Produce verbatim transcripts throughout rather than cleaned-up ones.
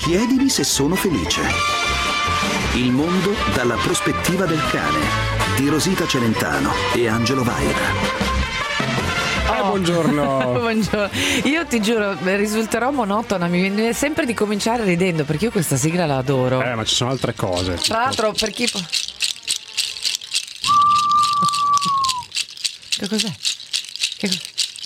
Chiedimi se sono felice. Il mondo dalla prospettiva del cane di Rosita Celentano e Angelo Vaira. Oh, buongiorno. Buongiorno. Io ti giuro, risulterò monotona, mi viene sempre di cominciare ridendo perché io questa sigla la adoro. Eh, ma ci sono altre cose. Tra l'altro, per chi. Che cos'è? Che cos'è?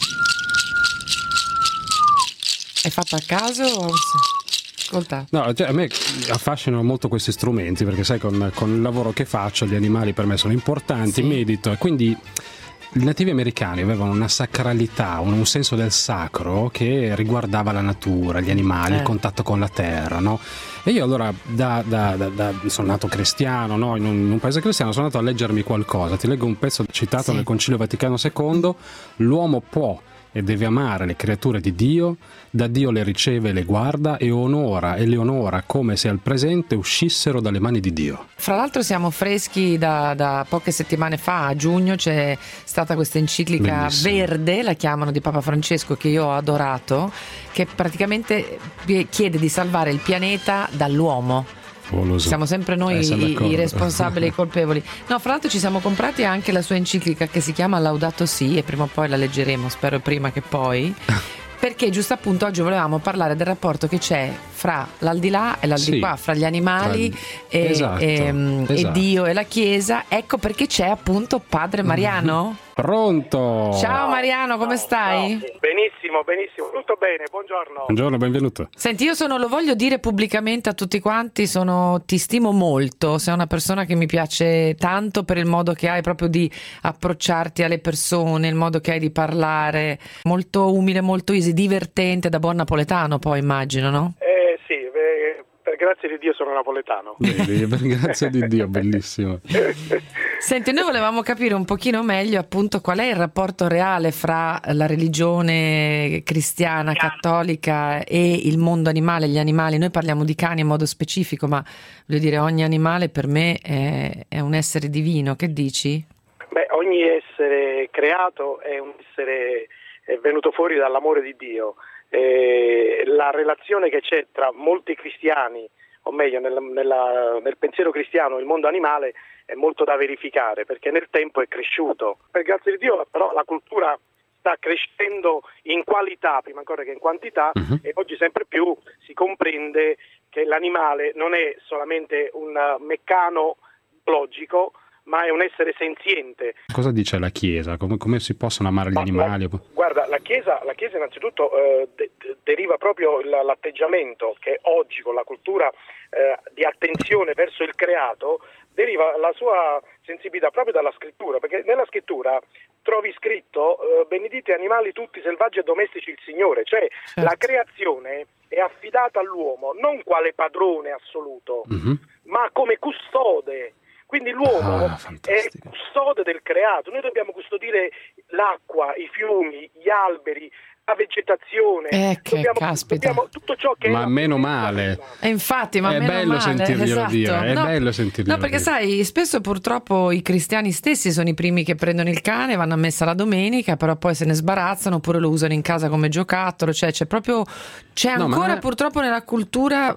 Hai fatto a caso o... Ascolta. No, cioè, a me affascinano molto questi strumenti perché sai, con, con il lavoro che faccio gli animali per me sono importanti, sì. Medito e quindi i nativi americani avevano una sacralità, un, un senso del sacro che riguardava la natura, gli animali, eh. il contatto con la terra, no? E io allora da, da, da, da sono nato cristiano, no? in, un, in un paese cristiano, sono andato a leggermi qualcosa. Ti leggo un pezzo citato sì. nel Concilio Vaticano secondo: l'uomo può e deve amare le creature di Dio, da Dio le riceve e le guarda e onora e le onora come se al presente uscissero dalle mani di Dio. Fra l'altro siamo freschi da, da poche settimane fa, a giugno c'è stata questa enciclica Bellissimo. Verde, la chiamano, di Papa Francesco, che io ho adorato, che praticamente chiede di salvare il pianeta dall'uomo. Oh, so. Siamo sempre noi eh, i, i responsabili, i colpevoli. No, fra l'altro ci siamo comprati anche la sua enciclica che si chiama Laudato Si, e prima o poi la leggeremo, spero prima che poi, perché giusto appunto oggi volevamo parlare del rapporto che c'è fra l'aldilà e l'aldilà, sì, fra gli animali tra... e, esatto, e, esatto. e Dio e la Chiesa. Ecco perché c'è appunto Padre Mariano. Pronto? Ciao Mariano, come stai? No, benissimo, benissimo, tutto bene, buongiorno. Buongiorno, benvenuto. Senti, io sono, lo voglio dire pubblicamente a tutti quanti, sono, ti stimo molto, sei una persona che mi piace tanto per il modo che hai proprio di approcciarti alle persone, il modo che hai di parlare, molto umile, molto easy, divertente, da buon napoletano poi immagino, no? Eh sì, eh, per grazie di Dio sono napoletano. Vedi, per grazie di Dio, bellissimo. Senti, noi volevamo capire un pochino meglio appunto qual è il rapporto reale fra la religione cristiana, cattolica e il mondo animale, gli animali. Noi parliamo di cani in modo specifico, ma voglio dire, ogni animale per me è, è un essere divino. Che dici? Beh, ogni essere creato è un essere è venuto fuori dall'amore di Dio. Eh, la relazione che c'è tra molti cristiani, o meglio nel, nella, nel pensiero cristiano, il mondo animale è molto da verificare, perché nel tempo è cresciuto. Per grazia di Dio però la cultura sta crescendo in qualità prima ancora che in quantità, uh-huh. e oggi sempre più si comprende che l'animale non è solamente un meccano biologico, ma è un essere senziente. Cosa dice la Chiesa? Come, come si possono amare gli ma, animali? La, guarda, la Chiesa, la Chiesa innanzitutto eh, de, de, deriva proprio l'atteggiamento che oggi con la cultura eh, di attenzione verso il creato deriva la sua sensibilità proprio dalla scrittura, perché nella scrittura trovi scritto eh, benedite animali tutti selvaggi e domestici il Signore, cioè certo. La creazione è affidata all'uomo non quale padrone assoluto, uh-huh. ma come custode. Quindi l'uomo ah, è custode del creato. Noi dobbiamo custodire l'acqua, i fiumi, gli alberi, la vegetazione, eh, che dobbiamo, caspita. dobbiamo tutto ciò che ma è meno male. E infatti, ma è meno bello male, sentirglielo esatto. dire, è no, bello sentirglielo no, perché dire. sai, spesso purtroppo i cristiani stessi sono i primi che prendono il cane, vanno a messa la domenica, però poi se ne sbarazzano oppure lo usano in casa come giocattolo, cioè c'è proprio c'è no, ancora è... purtroppo nella cultura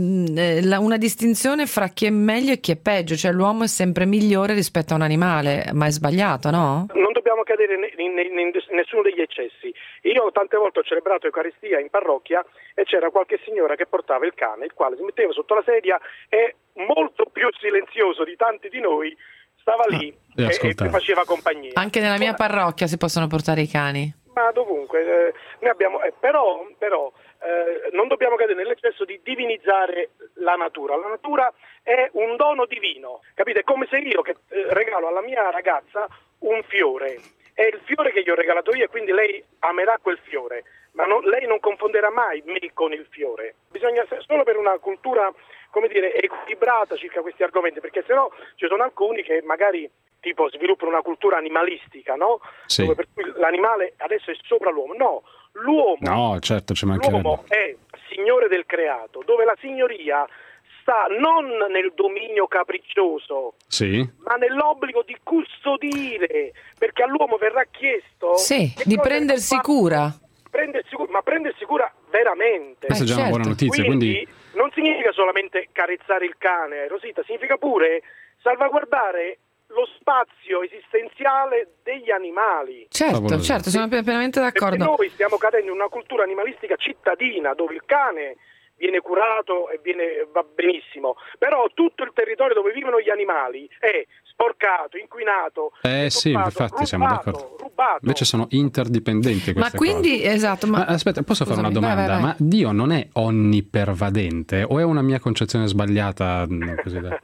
mh, una distinzione fra chi è meglio e chi è peggio, cioè l'uomo è sempre migliore rispetto a un animale, ma è sbagliato, no? Non dobbiamo cadere in, in, in nessuno degli eccessi. Io tante volte ho celebrato Eucaristia in parrocchia e c'era qualche signora che portava il cane, il quale si metteva sotto la sedia e molto più silenzioso di tanti di noi stava lì ah, e, e faceva compagnia. Anche nella mia parrocchia si possono portare i cani? Ma dovunque, eh, noi abbiamo, eh, però, però eh, non dobbiamo cadere nell'eccesso di divinizzare la natura. La natura è un dono divino, capite? È come se io che eh, regalo alla mia ragazza un fiore, è il fiore che gli ho regalato io e quindi lei amerà quel fiore, ma non, lei non confonderà mai me con il fiore. Bisogna solo per una cultura, come dire, equilibrata circa questi argomenti, perché sennò ci sono alcuni che magari tipo sviluppano una cultura animalistica, no? Sì. Dove per cui l'animale adesso è sopra l'uomo. No, l'uomo, no, certo, ci mancherebbe. L'uomo è signore del creato, dove la signoria sta non nel dominio capriccioso, sì, ma nell'obbligo di custodire, perché all'uomo verrà chiesto sì, di prendersi fa... cura. Prendersi cura, ma prendersi cura veramente. Questa è già certo. una buona notizia, quindi, quindi non significa solamente carezzare il cane, Rosita, significa pure salvaguardare lo spazio esistenziale degli animali. Certo, certo, sono pienamente d'accordo. Perché noi stiamo cadendo in una cultura animalistica cittadina dove il cane viene curato e viene, va benissimo, però tutto il territorio dove vivono gli animali è sporcato, inquinato, eh sì, rubato, infatti rubato, siamo d'accordo. Rubato. Invece sono interdipendenti queste ma quindi, cose. Esatto, ma... ma aspetta, posso Scusami, fare una domanda? vai, vai, vai. Ma Dio non è onnipervadente o è una mia concezione sbagliata così da...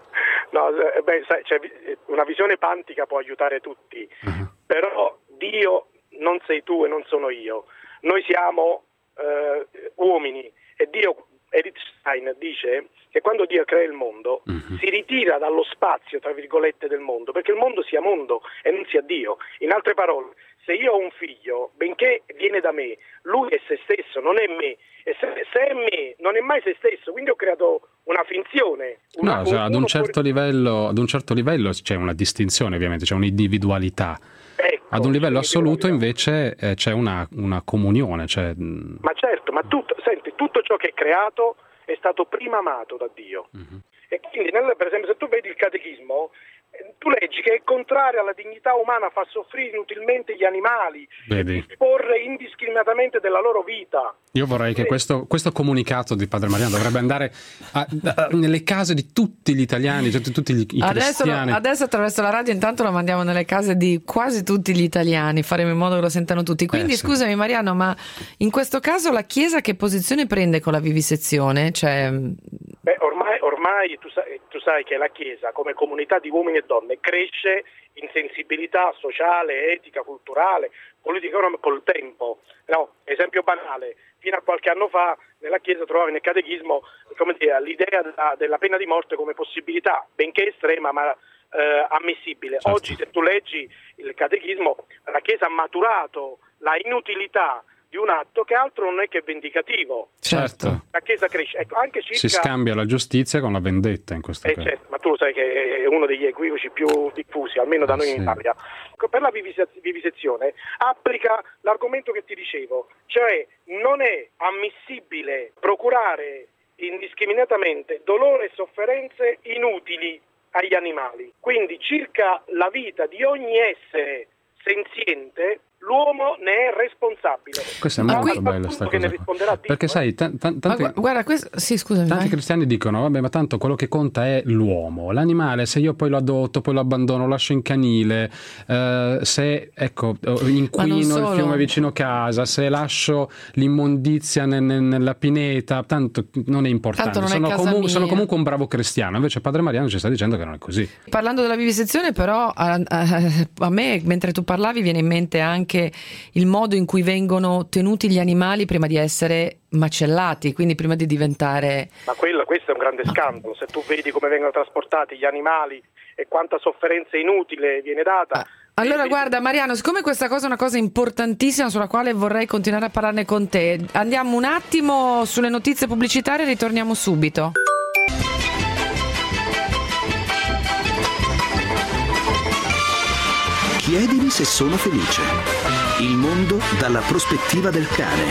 No, beh, sai, cioè, una visione pantica può aiutare tutti, uh-huh. Però Dio non sei tu e non sono io. Noi siamo eh, uomini e Dio, Edith Stein dice che quando Dio crea il mondo uh-huh. si ritira dallo spazio, tra virgolette, del mondo, perché il mondo sia mondo e non sia Dio. In altre parole, se io ho un figlio, benché viene da me, lui è se stesso, non è me. E se, se è me, non è mai se stesso, quindi ho creato una finzione. Una, no, cioè, ad, un certo fuori... livello, ad un certo livello c'è una distinzione, ovviamente, c'è un'individualità. Ecco, ad un livello assoluto invece eh, c'è una, una comunione. Cioè... Ma certo, ma tutto, senti, tutto ciò che è creato è stato prima amato da Dio. Uh-huh. E quindi, nel, per esempio, se tu vedi il catechismo, tu leggi che è contrario alla dignità umana far soffrire inutilmente gli animali, disporre indiscriminatamente della loro vita. Io vorrei che questo, questo comunicato di Padre Mariano dovrebbe andare a, a, nelle case di tutti gli italiani, cioè tutti gli, i adesso, cristiani. Adesso attraverso la radio intanto lo mandiamo nelle case di quasi tutti gli italiani, faremo in modo che lo sentano tutti. Quindi eh, sì. Scusami Mariano, ma in questo caso la Chiesa che posizione prende con la vivisezione? Cioè... Beh, ormai, ormai tu, sai, tu sai che la Chiesa come comunità di uomini e donne cresce in sensibilità sociale, etica, culturale, politica col tempo. No, esempio banale, fino a qualche anno fa nella Chiesa trovavi nel catechismo, come dire, l'idea della, della pena di morte come possibilità, benché estrema ma eh, ammissibile. Certo. Oggi se tu leggi il catechismo, la Chiesa ha maturato la inutilità di un atto che altro non è che vendicativo. Certo. La Chiesa cresce. Ecco, anche circa... Si scambia la giustizia con la vendetta in questo eh, caso. Certo, ma tu lo sai che è uno degli equivoci più diffusi, almeno da eh, noi sì. in Italia. Per la vivisezione applica l'argomento che ti dicevo, cioè non è ammissibile procurare indiscriminatamente dolore e sofferenze inutili agli animali. Quindi circa la vita di ogni essere senziente l'uomo ne è responsabile. Questa è molto qui... bella sta cosa qua. Perché Dio, sai, t- t- tanti, gu- guarda, questo... sì, scusami, tanti vai. cristiani dicono vabbè, ma tanto quello che conta è l'uomo, l'animale se io poi lo adotto, poi lo abbandono, lo lascio in canile, eh, se ecco inquino il fiume vicino casa, se lascio l'immondizia nel, nel, nella pineta, tanto non è importante, non è sono, comu- sono comunque un bravo cristiano. Invece Padre Mariano ci sta dicendo che non è così. Parlando della vivisezione però a, a, a me mentre tu parlavi viene in mente anche il modo in cui vengono tenuti gli animali prima di essere macellati, quindi prima di diventare... Ma quello, questo è un grande scandalo, se tu vedi come vengono trasportati gli animali e quanta sofferenza inutile viene data. Ah, allora quindi... guarda Mariano, siccome questa cosa è una cosa importantissima sulla quale vorrei continuare a parlarne con te, andiamo un attimo sulle notizie pubblicitarie e ritorniamo subito. Chiedimi se sono felice. Il mondo dalla prospettiva del cane.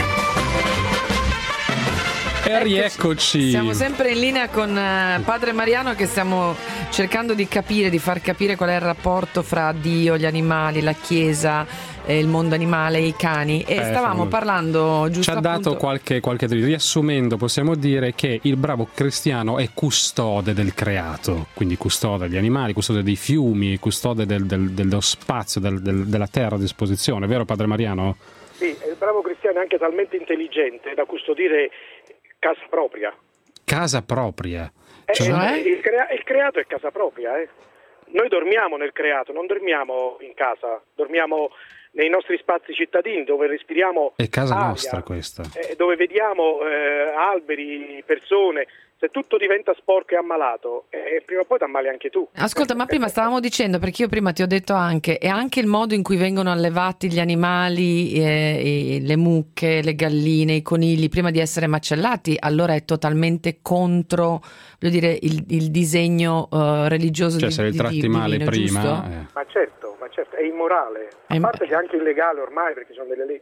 E rieccoci. Siamo sempre in linea con uh, Padre Mariano che stiamo cercando di capire, di far capire qual è il rapporto fra Dio, gli animali, la Chiesa, eh, il mondo animale e i cani. E eh, stavamo parlando giusto Ci ha appunto... dato qualche, qualche riassumendo, possiamo dire che il bravo cristiano è custode del creato, quindi custode degli animali, custode dei fiumi, custode del, del, dello spazio, del, del, della terra a disposizione, vero Padre Mariano? Sì, il bravo cristiano è anche talmente intelligente da custodire casa propria. Casa propria? Eh, cioè... il, crea- il creato è casa propria, eh. Noi dormiamo nel creato, non dormiamo in casa, dormiamo nei nostri spazi cittadini dove respiriamo è casa aria, nostra questa. Eh, dove vediamo eh, alberi, persone. Se tutto diventa sporco e ammalato, eh, prima o poi ti ammali anche tu. Ascolta, ma prima stavamo dicendo, perché io prima ti ho detto anche, è anche il modo in cui vengono allevati gli animali, eh, le mucche, le galline, i conigli, prima di essere macellati, allora è totalmente contro, voglio dire, il, il disegno uh, religioso cioè, di, se li di, tratti di, male divino, prima. giusto? Eh. Ma certo, ma certo, è immorale. A È... parte che è anche illegale ormai perché ci sono delle leggi.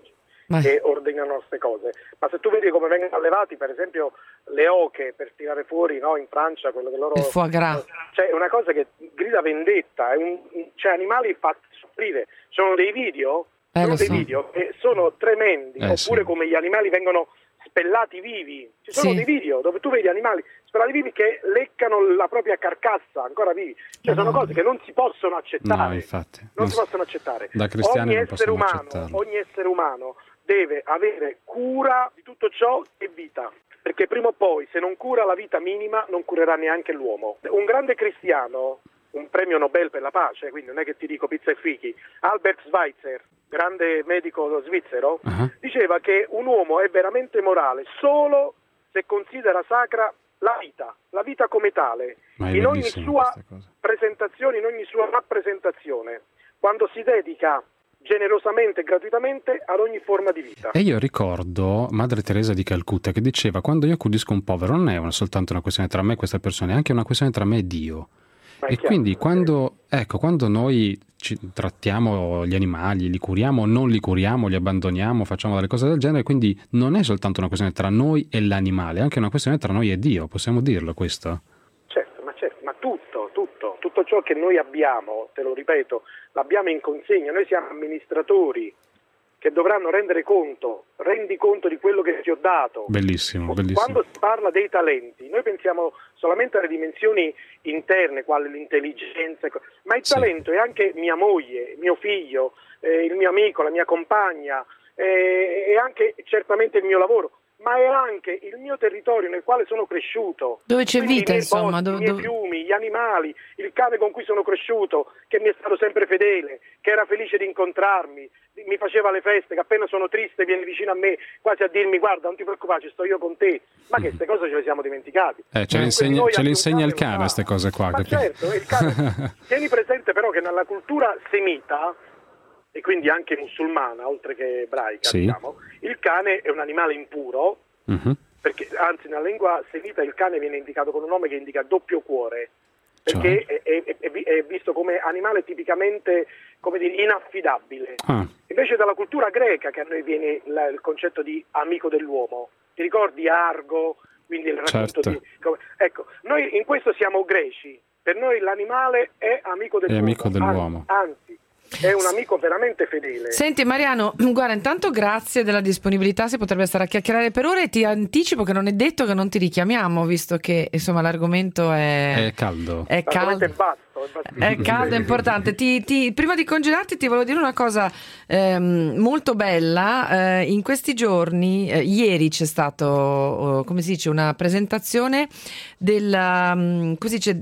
Ma... che ordinano queste cose, ma se tu vedi come vengono allevati, per esempio le oche per tirare fuori, no, in Francia quello che loro, il foie gras, cioè è una cosa che grida vendetta, è un, cioè animali fatti soffrire. Sono dei video, eh, sono dei so. video che sono tremendi, eh, oppure sì. come gli animali vengono spellati vivi, ci sono sì. dei video dove tu vedi animali spellati vivi che leccano la propria carcassa ancora vivi, cioè no. sono cose che non si possono accettare, no, infatti. non, non si possono accettare. Da cristiani ogni non essere possiamo umano, accettarlo. ogni essere umano deve avere cura di tutto ciò che è vita, perché prima o poi se non cura la vita minima non curerà neanche l'uomo. Un grande cristiano, un premio Nobel per la pace, quindi non è che ti dico pizza e fichi, Albert Schweitzer, grande medico svizzero, uh-huh. diceva che un uomo è veramente morale solo se considera sacra la vita, la vita come tale, in ogni sua presentazione, in ogni sua rappresentazione, quando si dedica generosamente e gratuitamente ad ogni forma di vita. E io ricordo Madre Teresa di Calcutta che diceva: quando io accudisco un povero non è una, soltanto una questione tra me e questa persona, è anche una questione tra me e Dio. Ma e chiaro, quindi quando, ecco, quando noi ci trattiamo gli animali, li curiamo, non li curiamo, li abbandoniamo, facciamo delle cose del genere, quindi non è soltanto una questione tra noi e l'animale, è anche una questione tra noi e Dio, possiamo dirlo questo? Certo, ma certo, ma tutto, tutto, tutto ciò che noi abbiamo, te lo ripeto, l'abbiamo in consegna, noi siamo amministratori che dovranno rendere conto, rendi conto di quello che ti ho dato. Bellissimo, bellissimo. Quando si parla dei talenti, noi pensiamo solamente alle dimensioni interne, quale l'intelligenza, ma il sì. talento è anche mia moglie, mio figlio, eh, il mio amico, la mia compagna, eh, è anche certamente il mio lavoro, ma è anche il mio territorio nel quale sono cresciuto. Dove c'è Quindi vita, i miei insomma. boschi, Dove, i miei dove... fiumi, gli animali, il cane con cui sono cresciuto, che mi è stato sempre fedele, che era felice di incontrarmi, mi faceva le feste, che appena sono triste viene vicino a me quasi a dirmi: guarda, non ti preoccupare, ci sto io con te. Ma che queste cose ce le siamo dimenticati. Eh, ce le insegna, ce le insegna il cane queste cose qua. Ma capito? certo, il cane. Tieni presente però che nella cultura semita, e quindi anche musulmana, oltre che ebraica, sì. diciamo, il cane è un animale impuro, uh-huh. perché anzi nella lingua semita il cane viene indicato con un nome che indica doppio cuore, perché cioè? è, è, è, è visto come animale tipicamente, come dire, inaffidabile. Ah. Invece dalla cultura greca, che a noi viene la, il concetto di amico dell'uomo, ti ricordi Argo, quindi il racconto certo. di... Come, ecco, noi in questo siamo greci, per noi l'animale è amico dell'uomo, è amico dell'uomo. anzi è un amico veramente fedele. Senti Mariano, guarda, intanto grazie della disponibilità, si potrebbe stare a chiacchierare per ore, e ti anticipo che non è detto che non ti richiamiamo, visto che insomma l'argomento è, è caldo, è caldo, è basso, è, è caldo, è importante. Ti, ti, prima di congedarti ti volevo dire una cosa ehm, molto bella. Eh, in questi giorni, eh, ieri c'è stato, oh, come si dice, una presentazione del, um, come si dice,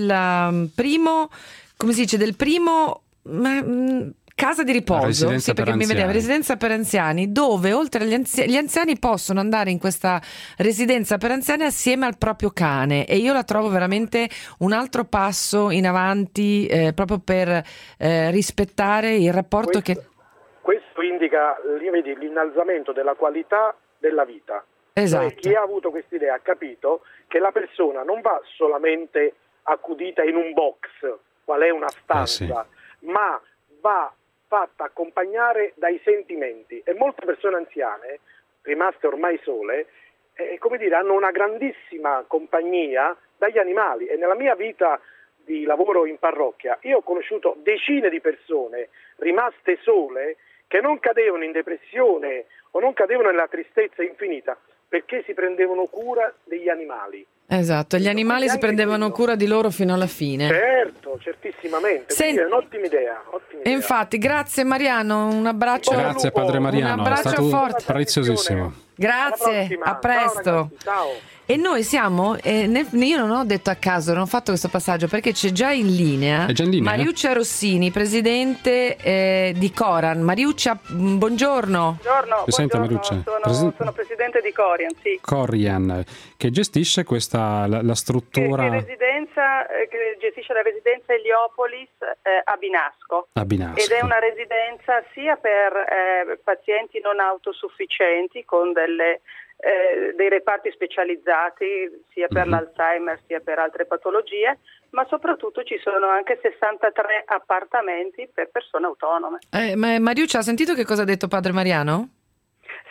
del primo, come si dice, del primo Ma, mh, casa di riposo, sì, perché mi vedeva, residenza per anziani, dove oltre agli anziani, gli anziani possono andare in questa residenza per anziani assieme al proprio cane, e io la trovo veramente un altro passo in avanti, eh, proprio per eh, rispettare il rapporto questo, che questo indica, vedi, l'innalzamento della qualità della vita. Esatto. Cioè, chi ha avuto quest'idea ha capito che la persona non va solamente accudita in un box, qual è una stanza, eh sì. ma va fatta accompagnare dai sentimenti, e molte persone anziane, rimaste ormai sole, eh, come dire, hanno una grandissima compagnia dagli animali. E nella mia vita di lavoro in parrocchia io ho conosciuto decine di persone rimaste sole che non cadevano in depressione o non cadevano nella tristezza infinita perché si prendevano cura degli animali. Esatto, gli animali si prendevano quello. cura di loro fino alla fine. Certo, certissimamente. Senti, è un'ottima idea, ottima idea. Infatti, grazie Mariano, un abbraccio. Grazie Padre Mariano, un abbraccio è stato forte, preziosissimo. Grazie, a presto. Ciao, ragazzi, ciao. E noi siamo, eh, ne, io non ho detto a caso, non ho fatto questo passaggio perché c'è già in linea, È già in linea? Mariuccia Rossini, presidente eh, di Corian. Mariuccia, buongiorno. Buongiorno, Senta, buongiorno. Sono, Presi- sono presidente di Corian, sì. Corian, che gestisce questa la, la struttura che, che, residenza, eh, che gestisce la residenza Eliopolis eh, a Binasco. a Binasco. Ed è una residenza sia per eh, pazienti non autosufficienti con delle Eh, dei reparti specializzati sia per mm-hmm. l'Alzheimer sia per altre patologie, ma soprattutto ci sono anche sessantatré appartamenti per persone autonome. Eh, ma Mariuccia, ha sentito che cosa ha detto Padre Mariano?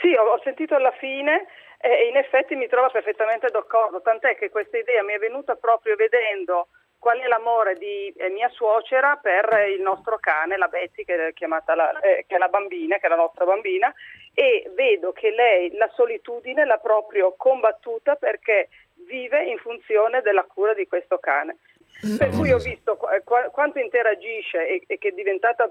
Sì, ho, ho sentito alla fine e in effetti mi trovo perfettamente d'accordo, tant'è che questa idea mi è venuta proprio vedendo qual è l'amore di eh, mia suocera per il nostro cane, la Betty, che è chiamata la, eh, che è la bambina, che è la nostra bambina, e vedo che lei la solitudine l'ha proprio combattuta perché vive in funzione della cura di questo cane. Per cui ho visto qu- quanto interagisce e, e che è diventata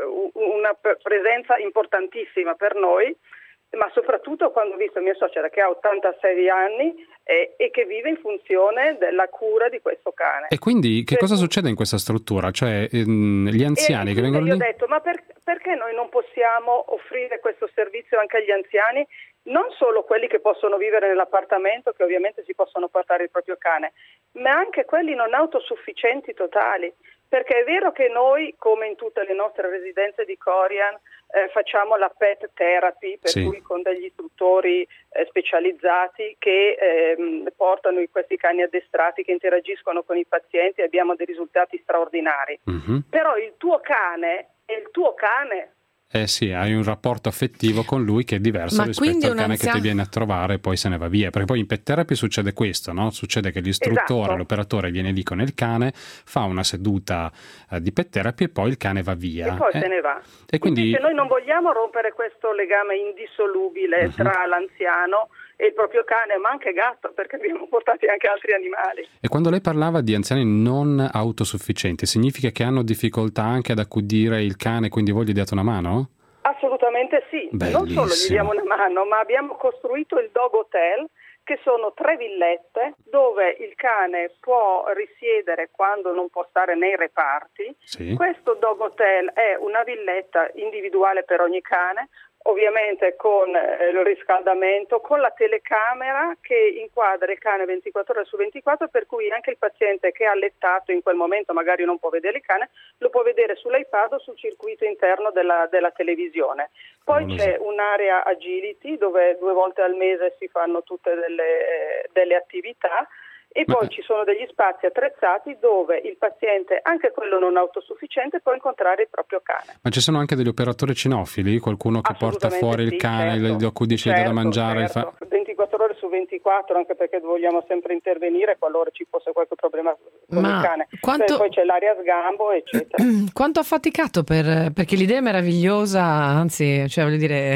una presenza importantissima per noi, ma soprattutto quando ho visto mia suocera che ha ottantasei anni e, e che vive in funzione della cura di questo cane. E quindi che per cosa cui... succede in questa struttura? Cioè ehm, gli anziani e che vengono io lì? ho detto, ma per, perché noi non possiamo offrire questo servizio anche agli anziani? Non solo quelli che possono vivere nell'appartamento, che ovviamente si possono portare il proprio cane, ma anche quelli non autosufficienti totali. Perché è vero che noi, come in tutte le nostre residenze di Corian, eh, facciamo la pet therapy, per sì. cui con degli istruttori eh, specializzati che eh, portano questi cani addestrati, che interagiscono con i pazienti e abbiamo dei risultati straordinari. Mm-hmm. Però il tuo cane è il tuo cane. Eh sì, hai un rapporto affettivo con lui che è diverso Ma rispetto al cane anzia... che ti viene a trovare e poi se ne va via. Perché poi in pet therapy succede questo, no? Succede che l'istruttore, esatto. l'operatore viene lì con il cane, fa una seduta eh, di pet therapy e poi il cane va via. E poi eh? se ne va. E quindi... Invece noi non vogliamo rompere questo legame indissolubile uh-huh. tra l'anziano e il proprio cane, ma anche gatto, perché abbiamo portati anche altri animali. E quando lei parlava di anziani non autosufficienti, significa che hanno difficoltà anche ad accudire il cane, quindi voi gli date una mano? Assolutamente sì, Bellissimo. Non solo gli diamo una mano, ma abbiamo costruito il Dog Hotel, che sono tre villette dove il cane può risiedere quando non può stare nei reparti. Sì. Questo Dog Hotel è una villetta individuale per ogni cane, ovviamente con eh, il riscaldamento, con la telecamera che inquadra il cane ventiquattro ore su ventiquattro, per cui anche il paziente che è allettato in quel momento magari non può vedere il cane, lo può vedere sull'iPad o sul circuito interno della, della televisione. Poi oh, c'è un'area agility dove due volte al mese si fanno tutte delle, eh, delle attività. E poi Ma... ci sono degli spazi attrezzati dove il paziente, anche quello non autosufficiente, può incontrare il proprio cane. Ma ci sono anche degli operatori cinofili? Qualcuno che porta fuori sì, il cane, certo, gli accudisce certo, da mangiare? Certo. Fa... ventiquattro ore su ventiquattro, anche perché vogliamo sempre intervenire qualora ci fosse qualche problema con Ma il cane. quanto... Poi c'è l'area sgambo, eccetera. Quanto ha faticato per... perché l'idea è meravigliosa, anzi, cioè voglio dire...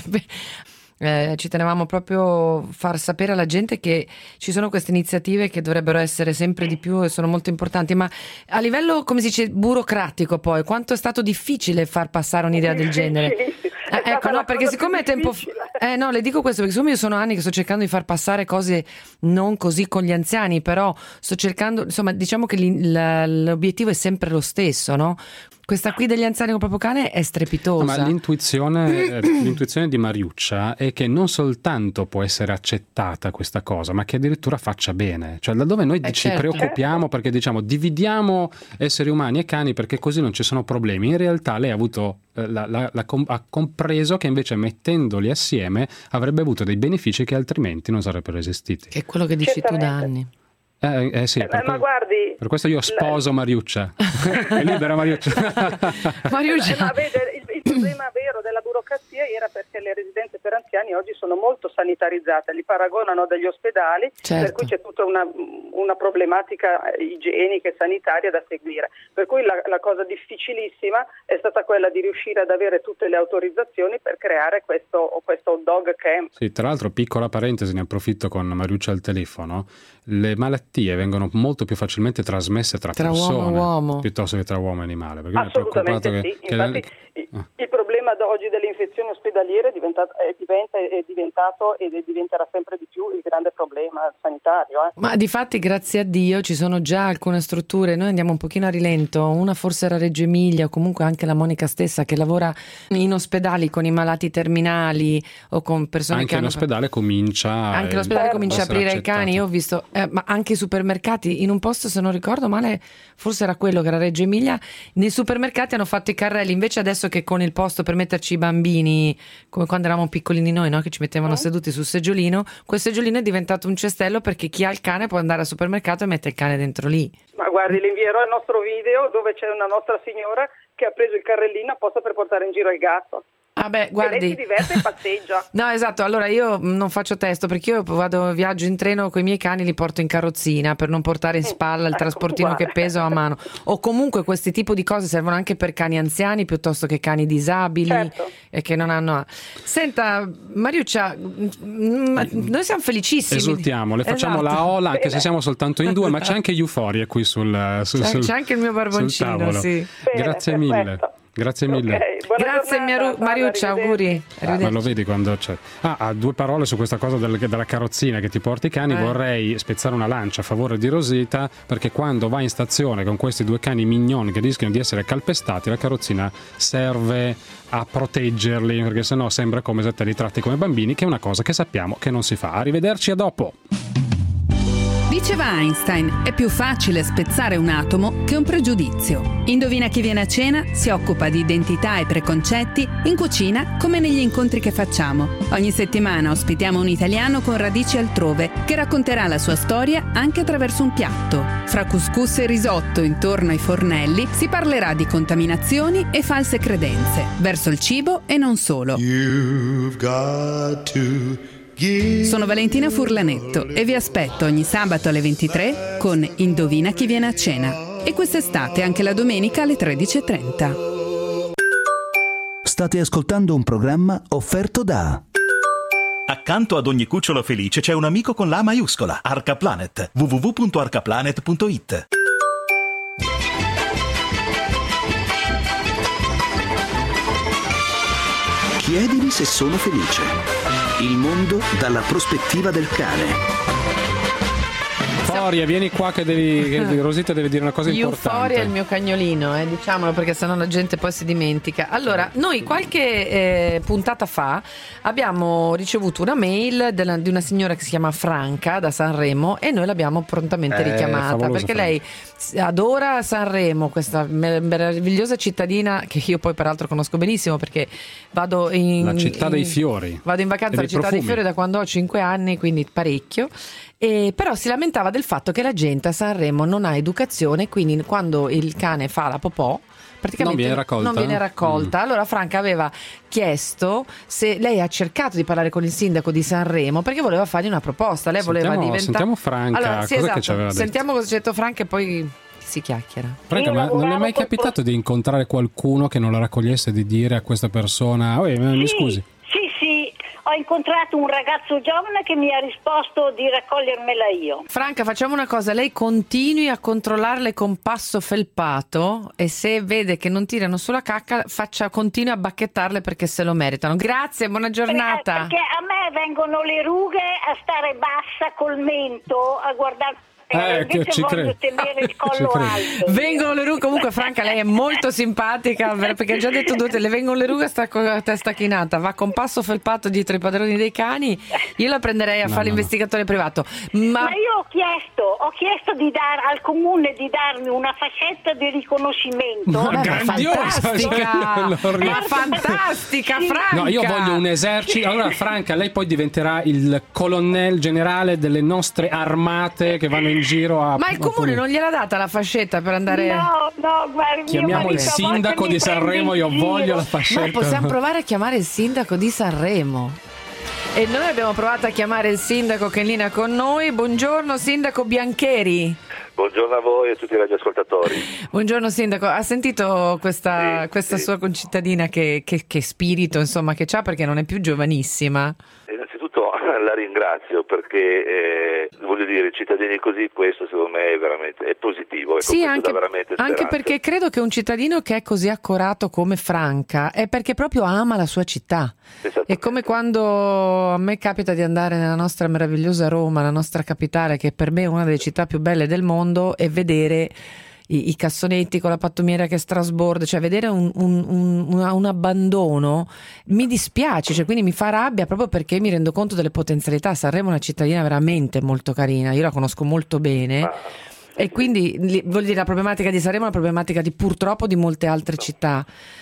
Eh, ci tenevamo proprio a far sapere alla gente che ci sono queste iniziative che dovrebbero essere sempre di più e sono molto importanti, ma a livello, come si dice, burocratico, poi quanto è stato difficile far passare un'idea del genere? Eh, ecco, no, perché siccome è tempo f- eh no, le dico questo perché siccome io sono anni che sto cercando di far passare cose non così con gli anziani, però sto cercando, insomma, diciamo che l'obiettivo è sempre lo stesso, no? Questa qui degli anziani con il proprio cane è strepitosa. No, ma l'intuizione, l'intuizione di Mariuccia è che non soltanto può essere accettata questa cosa, ma che addirittura faccia bene. Cioè, laddove noi eh ci certo. preoccupiamo perché diciamo dividiamo esseri umani e cani perché così non ci sono problemi, in realtà lei ha avuto la, la, la, ha compreso che invece mettendoli assieme avrebbe avuto dei benefici che altrimenti non sarebbero esistiti. Che è quello che dici tu da anni. Eh, eh sì, eh, per, ma que- guardi, per questo io sposo la... Mariuccia. È libera Mariuccia. Mariuccia. Eh, ma vede, il, il problema vero della burocrazia era perché le residenze per anziani oggi sono molto sanitarizzate, li paragonano a degli ospedali, certo. Per cui c'è tutta una, una problematica igienica e sanitaria da seguire. Per cui la, la cosa difficilissima è stata quella di riuscire ad avere tutte le autorizzazioni per creare questo, questo dog camp. Sì, tra l'altro, piccola parentesi, ne approfitto con Mariuccia al telefono, le malattie vengono molto più facilmente trasmesse tra, tra persone uomo e uomo piuttosto che tra uomo e animale. Perché assolutamente mi è sì, che, infatti che... il, il problema oggi delle infezioni ospedaliere è diventato, è, diventa, è diventato ed diventerà sempre di più il grande problema sanitario. Eh. Ma difatti, grazie a Dio, ci sono già alcune strutture, noi andiamo un pochino a rilento, una forse era Reggio Emilia o comunque anche la Monica stessa che lavora in ospedali con i malati terminali o con persone anche che hanno... Anche l'ospedale comincia Anche l'ospedale comincia a aprire ai cani, io ho visto, eh, ma anche i supermercati, in un posto, se non ricordo male, forse era quello che era Reggio Emilia, nei supermercati hanno fatto i carrelli, invece adesso che con il posto per metterci i bambini, come quando eravamo piccolini noi, no? Che ci mettevano mm. seduti sul seggiolino, quel seggiolino è diventato un cestello perché chi ha il cane può andare al supermercato e mette il cane dentro lì. Ma guardi, le invierò il nostro video dove c'è una nostra signora che ha preso il carrellino apposta per portare in giro il gatto. Vabbè, guardi. E lei si diverte e passeggia. No, esatto, allora io non faccio testo perché io vado viaggio in treno con i miei cani, li porto in carrozzina per non portare in spalla il ecco, trasportino guarda. che peso a mano, o comunque questi tipi di cose servono anche per cani anziani piuttosto che cani disabili, certo. e che non hanno. Senta Mariuccia, noi siamo felicissimi, esultiamo, le facciamo esatto. la ola anche Bene. se siamo soltanto in due, ma c'è anche Euphoria qui sul, sul, C'è, sul c'è anche il mio barboncino, sì. Bene, grazie perfetto. mille. Grazie mille. Okay, buona Grazie giornata, Mariuccia, auguri. Ah, ma lo vedi quando c'è. Ah, ah, due parole su questa cosa del, della carrozzina che ti porti i cani. Eh. Vorrei spezzare una lancia a favore di Rosita, perché quando va in stazione con questi due cani mignon che rischiano di essere calpestati, la carrozzina serve a proteggerli, perché sennò sembra come se te li tratti come bambini, che è una cosa che sappiamo che non si fa. Arrivederci, a dopo. Diceva Einstein, è più facile spezzare un atomo che un pregiudizio. Indovina chi viene a cena si occupa di identità e preconcetti in cucina come negli incontri che facciamo. Ogni settimana ospitiamo un italiano con radici altrove che racconterà la sua storia anche attraverso un piatto. Fra couscous e risotto intorno ai fornelli si parlerà di contaminazioni e false credenze verso il cibo e non solo. You've got to Sono Valentina Furlanetto e vi aspetto ogni sabato alle ventitré con Indovina chi viene a cena, e quest'estate anche la domenica alle tredici e trenta. State ascoltando un programma offerto da... Accanto ad ogni cucciolo felice c'è un amico con la maiuscola, Arcaplanet. w w w punto arcaplanet punto i t. Chiedimi se sono felice. Il mondo dalla prospettiva del cane. Euphoria, vieni qua che devi che Rosita deve dire una cosa importante. Euphoria è il mio cagnolino, eh, diciamolo, perché sennò la gente poi si dimentica. Allora, noi qualche eh, puntata fa abbiamo ricevuto una mail della, di una signora che si chiama Franca da Sanremo, e noi l'abbiamo prontamente eh, richiamata perché Franca. lei adora Sanremo, questa meravigliosa cittadina che io poi peraltro conosco benissimo perché vado in la città in, dei fiori. Vado in vacanza e alla città profumi. dei fiori da quando ho cinque anni, quindi parecchio. E però si lamentava del fatto che la gente a Sanremo non ha educazione, quindi quando il cane fa la popò praticamente non viene raccolta, non viene raccolta. Mm. Allora Franca aveva chiesto se lei ha cercato di parlare con il sindaco di Sanremo perché voleva fargli una proposta. Lei Sentiamo- voleva diventare. sentiamo Franca, allora, sì, cos'è che esatto. ci aveva detto? Sentiamo cosa ci ha detto Franca e poi si chiacchiera. Franca, Io ma non è lavoravo mai col capitato di incontrare qualcuno che non la raccogliesse, di dire a questa persona: "Oh, mi Sì, scusi"? Sì, sì, ho incontrato un ragazzo giovane che mi ha risposto di raccogliermela io. Franca, facciamo una cosa, lei continui a controllarle con passo felpato e se vede che non tirano sulla cacca faccia, continui a bacchettarle perché se lo meritano. Grazie, buona giornata. Perché a me vengono le rughe a stare bassa col mento, a guardare. Eh, invece che ci voglio credo. tenere il Ci collo credo. alto. Vengono le rughe, comunque Franca lei è molto simpatica perché ha già detto due te le vengono le rughe, sta con la testa chinata, va con passo felpato dietro i padroni dei cani. Io la prenderei a No, fare no, l'investigatore privato. Ma, Ma io ho chiesto, ho chiesto di dar, al comune di darmi una fascetta di riconoscimento. Ma Vabbè, ma grandiosa, fantastica, cioè, non ma fantastica Sì. Franca. No, io voglio un esercito. Allora, Franca, lei poi diventerà il colonnello generale delle nostre armate che vanno in giro a. Ma il comune non gliel'ha data la fascetta per andare. No, no, guarda, mio Chiamiamo marito il a volte sindaco mi di prende Sanremo, in io giro. voglio la Ma fascetta. possiamo provare a chiamare il sindaco di Sanremo. E noi abbiamo provato a chiamare il sindaco che è in linea con noi. Buongiorno sindaco Biancheri. Buongiorno a voi e a tutti i radioascoltatori. Buongiorno sindaco, ha sentito questa, Sì, questa sì. sua concittadina che, che, che spirito insomma che c'ha, perché non è più giovanissima? Innanzitutto la ringrazio perché eh, voglio dire, cittadini così, questo secondo me è veramente è positivo, ecco, Sì, questo anche, dà veramente anche speranza. perché credo che un cittadino che è così accorato come Franca è perché proprio ama la sua città. Esattamente. È come quando a me capita di andare nella nostra meravigliosa Roma, la nostra capitale, che per me è una delle città più belle del mondo, e vedere i, i cassonetti con la pattumiera che strasborda, cioè vedere un, un, un, un, un abbandono mi dispiace, cioè, quindi mi fa rabbia proprio perché mi rendo conto delle potenzialità. Sanremo è una cittadina veramente molto carina, io la conosco molto bene. Ah, E quindi vuol dire la problematica di Sanremo è una problematica di purtroppo di molte altre città.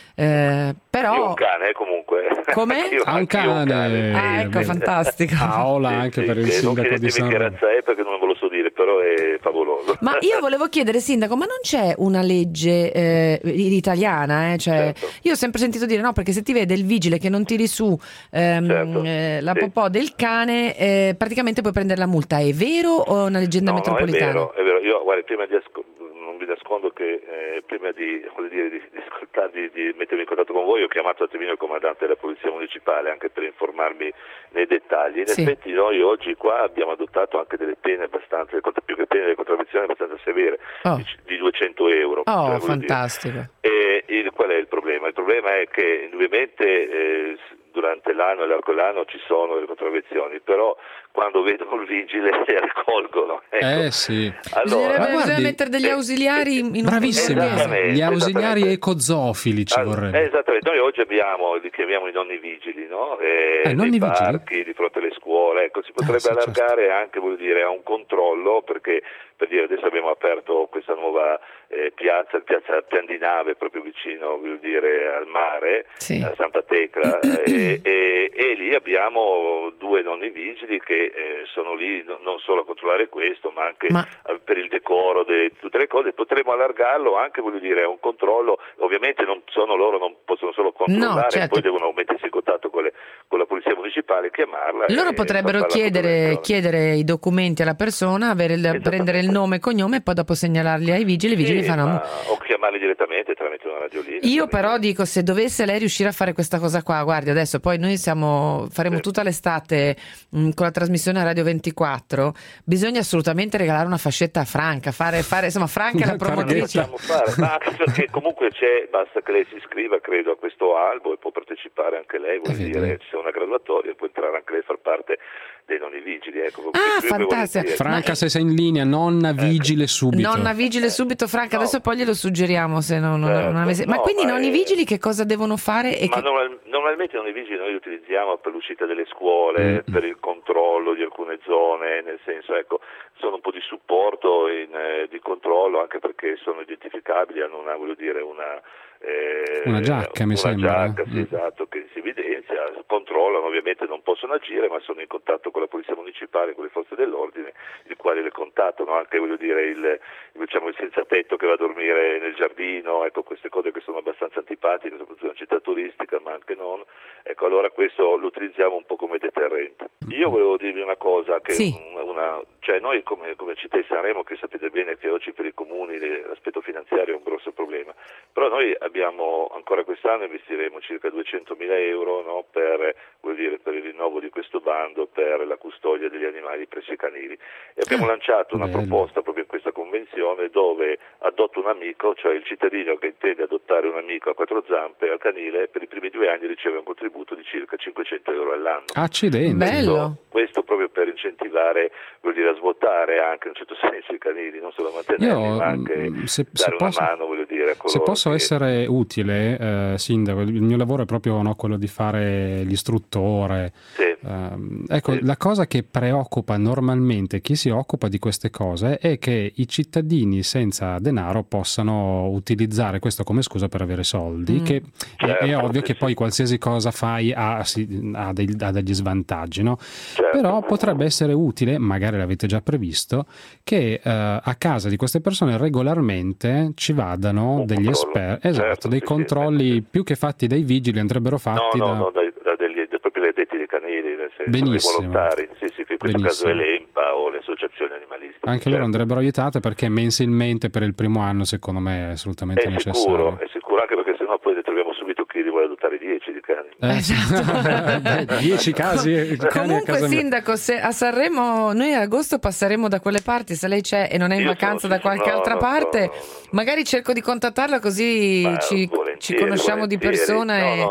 Eh, però io ho un cane comunque. Come? Ha un cane. Ah, ecco, fantastico. Paola anche sì, per il sì, sindaco di Sanremo. Non che razza è perché non ve lo so dire, però è favoloso. Ma io volevo chiedere, sindaco, ma non c'è una legge eh, italiana? Eh? Cioè, certo. Io ho sempre sentito dire no, perché se ti vede il vigile che non tiri su ehm, certo. eh, la sì. popò del cane, eh, praticamente puoi prendere la multa. È vero o è una leggenda no, metropolitana? No, è vero, è vero. Io guarda, prima di ascoltare non vi nascondo che eh, prima di, dire, di, di ascoltarvi, di mettermi in contatto con voi, ho chiamato un attimino il comandante della polizia municipale anche per informarmi nei dettagli. In sì. effetti noi oggi qua abbiamo adottato anche delle pene abbastanza, più che pene, delle contravvenzioni abbastanza severe, oh. di, di duecento euro. Oh, cioè, fantastico. E il, qual è il problema? Il problema è che indubbiamente eh, durante l'anno e l'arco dell'anno ci sono le contravvenzioni, però quando vedono il vigile si raccolgono. Ecco. Eh sì. Allora, bisogna guardi, mettere degli ausiliari in un bravissimi, gli ausiliari ecozoofili ci allora, vorrebbe. Esattamente, noi oggi abbiamo, li chiamiamo i nonni vigili, no? Eh, eh, nonni nei vigili? parchi, di fronte alle scuole, ecco, si potrebbe ah, sì, allargare certo. anche, voglio dire, a un controllo, perché per dire adesso abbiamo aperto questa nuova eh, piazza, piazza Piandinave, proprio vicino, voglio dire, al mare, sì. a Santa Tecla, e, e, e lì abbiamo due nonni vigili che eh, sono lì no, non solo a controllare questo, ma anche ma... per il decoro di tutte le cose. Potremmo allargarlo anche, voglio dire, a un controllo. Ovviamente non sono loro, non possono solo controllare, no, certo. poi devono mettersi in contatto con, le, con la polizia municipale, chiamarla. Loro e potrebbero chiedere, chiedere i documenti alla persona, avere il, prendere il nome e cognome e poi dopo segnalarli ai vigili, i vigili sì, fanno... ma, o chiamarli direttamente tramite una radiolina. Io però dico, se dovesse lei riuscire a fare questa cosa qua, guardi, adesso poi noi siamo faremo sì. tutta l'estate mh, con la trasmissione a Radio ventiquattro, bisogna assolutamente regalare una fascetta a Franca, fare, fare insomma Franca è la promotrice. Fare, ma anche perché comunque c'è, basta che lei si iscriva, credo, a questo albo e può partecipare anche lei, vuol eh, dire, c'è una graduatoria e può entrare anche lei a far parte dei nonni vigili. Ecco, ah, fantastico. Franca, ma... se sei in linea, nonna vigile subito. Nonna vigile subito, Franca, no. Adesso poi glielo suggeriamo se non, non, certo, non avesse... Ma no, quindi i nonni è... vigili che cosa devono fare? E ma che... normal, normalmente i nonni vigili noi li utilizziamo per l'uscita delle scuole, mm. per il controllo di alcune zone, nel senso, ecco, sono un po' di supporto, in, eh, di controllo, anche perché sono identificabili, hanno una, voglio dire, una... Eh, una giacca mi una sembra giacca, sì, mm. esatto, che si evidenzia, controllano, ovviamente non possono agire, ma sono in contatto con la polizia municipale, con le forze dell'ordine, i quali le contattano, anche voglio dire il, diciamo, il senza tetto che va a dormire nel giardino, ecco, queste cose che sono abbastanza antipatiche, soprattutto in una città turistica, ma anche non, ecco, allora questo lo utilizziamo un po' come deterrente. Io volevo dirvi una cosa, che sì. una, una, cioè noi come, come città di Sanremo, che sapete bene che oggi per i comuni l'aspetto finanziario è un grosso problema, però noi abbiamo ancora quest'anno investiremo circa duecentomila euro, no, per, vuol dire, per il rinnovo di questo bando per la custodia degli animali presso i canili, e abbiamo lanciato una Bello. proposta proprio in questa convenzione dove adotto un amico, cioè il cittadino che intende adottare un amico a quattro zampe al canile per i primi due anni riceve un contributo di circa cinquecento euro all'anno. Accidenti. Bello. Questo, questo proprio per incentivare, vuol dire, a svuotare anche in un certo senso i canili, non solo a mantenerli, Io, ma anche se, dare se una posso, mano, voglio dire, a coloro se posso che... essere utile, eh, sindaco, il mio lavoro è proprio no, quello di fare l'istruttore. Sì. Uh, ecco, sì. La cosa che preoccupa normalmente chi si occupa di queste cose è che i cittadini senza denaro possano utilizzare questo come scusa per avere soldi, mm. che certo, è, è ovvio sì, che sì. poi qualsiasi cosa fai ha, si, ha, dei, ha degli svantaggi, no? Certo. Però potrebbe essere utile, magari l'avete già previsto, che uh, a casa di queste persone regolarmente ci vadano Un degli esperti, esatto, certo, dei sì, controlli sì. più che fatti dai vigili, andrebbero fatti no, no, da... no, dai, da degli, da proprio gli addetti dei canili, nel senso Benissimo. dei volontari, sì, sì, in questo Benissimo. caso è l'EMPA o le associazioni animalistiche. Anche certo. loro andrebbero aiutate, perché mensilmente per il primo anno secondo me è assolutamente è necessario. Sicuro, è sicuro, anche perché sennò poi troviamo subito chi li vuole adottare dieci di cani. Eh, esatto. Beh, dieci casi, cani Comunque, a casa sindaco, se a Sanremo noi a agosto passeremo da quelle parti, se lei c'è e non è in Io vacanza sono, da qualche no, altra no, parte, no, no, no. magari cerco di contattarla così ci, ci conosciamo di persona. No, e... no, no, no,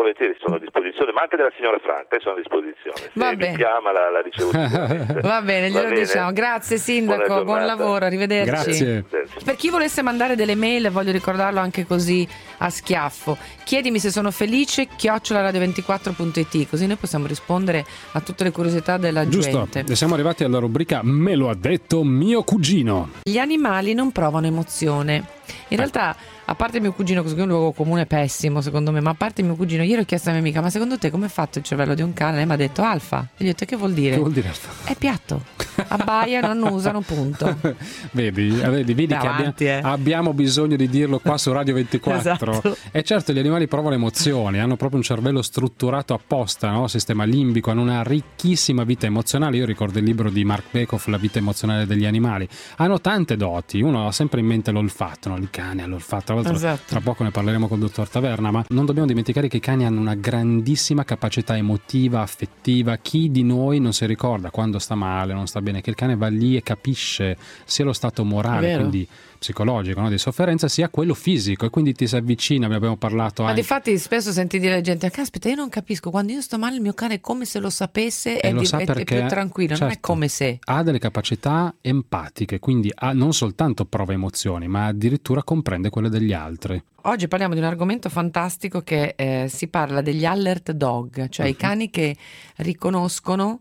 volentieri sono a disposizione, ma anche della signora Franca sono a disposizione. Se Va mi bene. chiama la, la ricevo sicuramente. Va bene, glielo Va bene. diciamo. Grazie Sindaco, Buona buon giornata. lavoro, arrivederci. Grazie. Per chi volesse mandare delle mail, voglio ricordarlo anche così a schiaffo, chiedimi se sono felice chiocciola radio ventiquattro punto it, così noi possiamo rispondere a tutte le curiosità della Giusto, gente. e siamo arrivati alla rubrica Me lo ha detto mio cugino. Gli animali non provano emozione. In realtà, a parte mio cugino, questo è un luogo comune pessimo secondo me, ma a parte mio cugino, ieri ho chiesto alla mia amica, ma secondo te come è fatto il cervello di un cane? Lei mi ha detto alfa. E gli ho detto, che vuol dire? Che vuol dire? È piatto. Abbaiano, annusano, punto. Vedi, vedi, vedi che Davanti, abbia- eh. abbiamo bisogno di dirlo qua su Radio ventiquattro. Esatto. E certo, gli animali provano emozioni, hanno proprio un cervello strutturato apposta, no? Sistema limbico, hanno una ricchissima vita emozionale. Io ricordo il libro di Mark Bekoff, La vita emozionale degli animali. Hanno tante doti, uno ha sempre in mente l'olfatto, no? Il cane ha l'olfatto. Tra l'altro, Esatto. tra poco ne parleremo col dottor Taverna, ma non dobbiamo dimenticare che i cani hanno una grandissima capacità emotiva, affettiva. Chi di noi non si ricorda quando sta male, non sta bene, che il cane va lì e capisce sia lo stato morale, Vero. quindi psicologico, no, di sofferenza, sia quello fisico, e quindi ti si avvicina. Ne abbiamo parlato Ma anche. difatti spesso senti dire alla gente, caspita, io non capisco, quando io sto male il mio cane è come se lo sapesse E e lo di- sa è, è perché, più tranquillo, non è certo, come se. ha delle capacità empatiche, quindi ha, non soltanto prova emozioni, ma addirittura comprende quelle degli altri. Oggi parliamo di un argomento fantastico che eh, si parla degli alert dog, cioè Mhm. i cani che riconoscono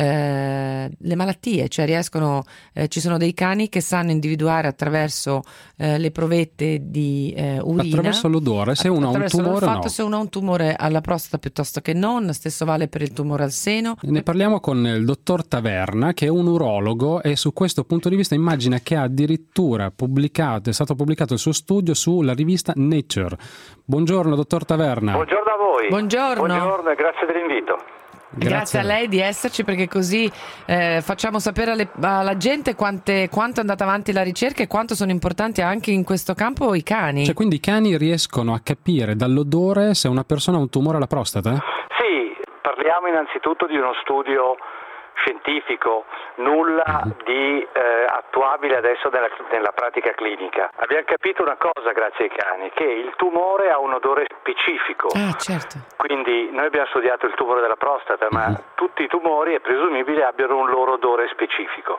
eh, le malattie, cioè riescono, eh, ci sono dei cani che sanno individuare attraverso eh, le provette di eh, urina, Attraverso l'odore, se uno ha un attraverso tumore o l'olfatto, no. se uno ha un tumore alla prostata piuttosto che non, stesso vale per il tumore al seno. Ne parliamo con il dottor Taverna, che è un urologo, e su questo punto di vista immagina che ha addirittura pubblicato, è stato pubblicato il suo studio sulla rivista Nature. Buongiorno dottor Taverna. Buongiorno a voi. Buongiorno. Buongiorno e grazie dell'invito. Grazie. Grazie a lei di esserci, perché così eh, facciamo sapere alle- alla gente quante, quanto è andata avanti la ricerca e quanto sono importanti anche in questo campo i cani. Cioè, quindi i cani riescono a capire dall'odore se una persona ha un tumore alla prostata? Sì, parliamo innanzitutto di uno studio scientifico, nulla di eh, attuabile adesso nella, nella pratica clinica. Abbiamo capito una cosa grazie ai cani, che il tumore ha un odore specifico. Ah, certo. Quindi noi abbiamo studiato il tumore della prostata, ma tutti i tumori è presumibile abbiano un loro odore specifico.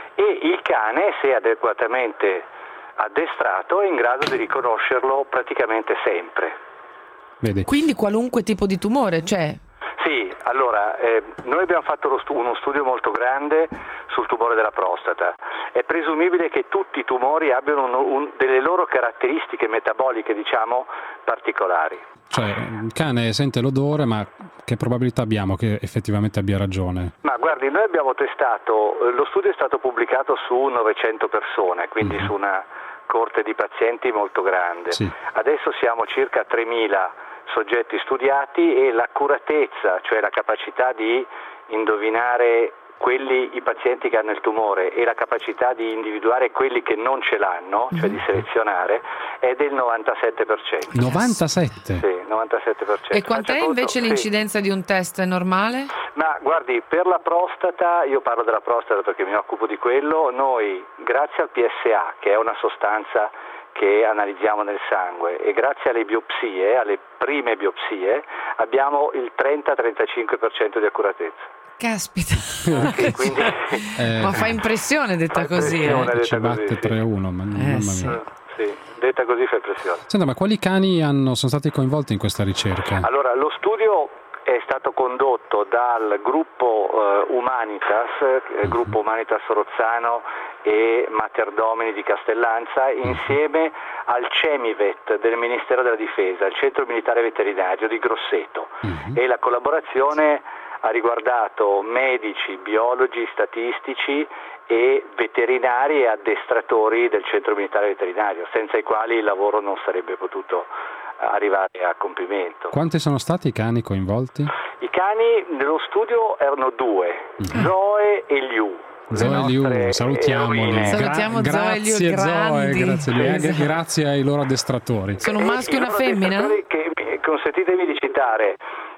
E il cane, se adeguatamente addestrato, è in grado di riconoscerlo praticamente sempre. Vedi. Quindi qualunque tipo di tumore, cioè. Sì, allora, eh, noi abbiamo fatto lo stu- uno studio molto grande sul tumore della prostata. È presumibile che tutti i tumori abbiano un, un, delle loro caratteristiche metaboliche, diciamo, particolari. Cioè, il cane sente l'odore, ma che probabilità abbiamo che effettivamente abbia ragione? Ma guardi, noi abbiamo testato, eh, lo studio è stato pubblicato su novecento persone, quindi Mhm. su una corte di pazienti molto grande. Sì. Adesso siamo circa tremila soggetti studiati e l'accuratezza, cioè la capacità di indovinare quelli, i pazienti che hanno il tumore, e la capacità di individuare quelli che non ce l'hanno, cioè di selezionare, è del novantasette per cento. novantasette? Sì, novantasette per cento. E quant'è Faccia conto- invece sì. l'incidenza di un test normale? Ma guardi, per la prostata, io parlo della prostata perché mi occupo di quello, noi grazie al P S A, che è una sostanza che analizziamo nel sangue, e grazie alle biopsie, alle prime biopsie, abbiamo il trenta trentacinque per cento di accuratezza. Caspita. Sì, quindi Eh, Ma fa impressione detta Fa così. impressione. Eh. detta ci batte così, sì. tre a uno, ma mamma sì. mia. Mm, sì, detta così fa impressione. Senta, ma quali cani hanno, sono stati coinvolti in questa ricerca? Allora, lo studio è stato condotto dal gruppo eh, Humanitas, eh, gruppo Humanitas Rozzano e Mater Domini di Castellanza, insieme al CEMIVET del Ministero della Difesa, il Centro Militare Veterinario di Grosseto, e la collaborazione ha riguardato medici, biologi, statistici e veterinari e addestratori del Centro Militare Veterinario, senza i quali il lavoro non sarebbe potuto arrivare a compimento. Quanti sono stati i cani coinvolti? I cani nello studio erano due, Zoe e Liu. Zoe e Liu, nostre salutiamoli. eroine. Salutiamo Zoe e Liu, grazie grandi. Zoe, grazie, Liu, Sì. eh, grazie ai loro addestratori. Sono un maschio e una I loro femmina? addestratori Che, consentitemi di citare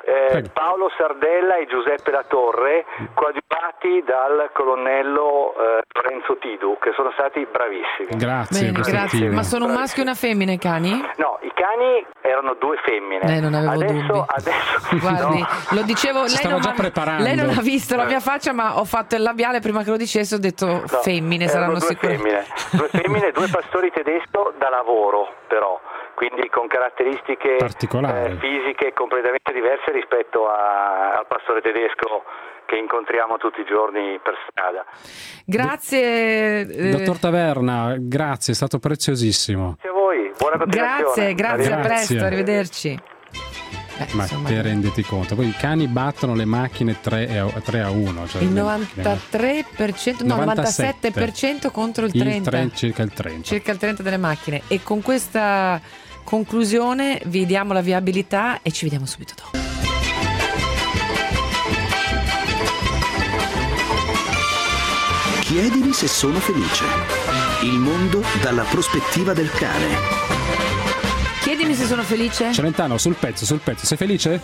Eh, Paolo Sardella e Giuseppe Latorre, coadiuvati dal colonnello eh, Lorenzo Tidu, che sono stati bravissimi. Grazie, Bene, grazie. Ma sono un maschio e una femmina i cani? No, i cani erano due femmine. Eh, non avevo adesso, dubbi. Adesso, Guardi, no. lo dicevo, lei stava non, già ha, preparando. lei non ha visto la mia faccia, ma ho fatto il labiale prima che lo dicesse, ho detto No, femmine, erano saranno due sicure. Femmine, due femmine, due pastori tedesco da lavoro, però. Quindi con caratteristiche particolari, eh, fisiche completamente diverse rispetto a, al pastore tedesco che incontriamo tutti i giorni per strada. Grazie. Do- Dottor Taverna, grazie, è stato preziosissimo. Grazie a voi, buona continuazione. Grazie, grazie, a presto, arrivederci. Beh, Ma insomma, te renditi conto, poi i cani battono le macchine tre a uno, cioè il le- novantatré per cento, no, novantasette per cento contro il il trenta, tre, circa il trenta. circa il trenta delle macchine. E con questa conclusione vi diamo la viabilità e ci vediamo subito dopo. Chiedimi se sono felice. Il mondo dalla prospettiva del cane. Chiedimi se sono felice. Celentano, sul pezzo, sul pezzo, sei felice?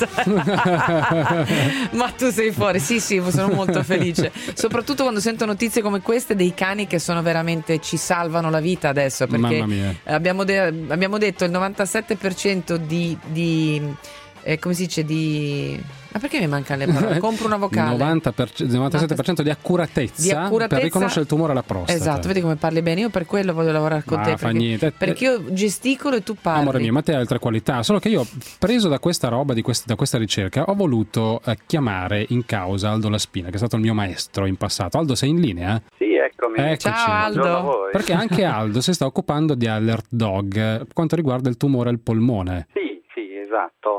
Ma tu sei fuori, sì sì, sono molto felice, soprattutto quando sento notizie come queste dei cani che sono veramente, ci salvano la vita adesso, perché Mamma mia. abbiamo, de- abbiamo detto il novantasette per cento di, di eh, come si dice, di... Ma perché mi mancano le parole? Compro una vocale. novanta per cento, novantasette per cento di accuratezza, Di accuratezza per riconoscere il tumore alla prostata. Esatto, vedi come parli bene. Io per quello voglio lavorare con Ma te, fa perché, niente. perché io gesticolo e tu parli. Amore mio, ma te hai altre qualità. Solo che io, preso da questa roba, di quest- da questa ricerca, ho voluto eh, chiamare in causa Aldo Laspina, che è stato il mio maestro in passato. Aldo, sei in linea? Sì, eccomi. Eccoci. Ciao Aldo. Perché anche Aldo si sta occupando di Alert Dog eh, per quanto riguarda il tumore al polmone. Sì, sì, esatto.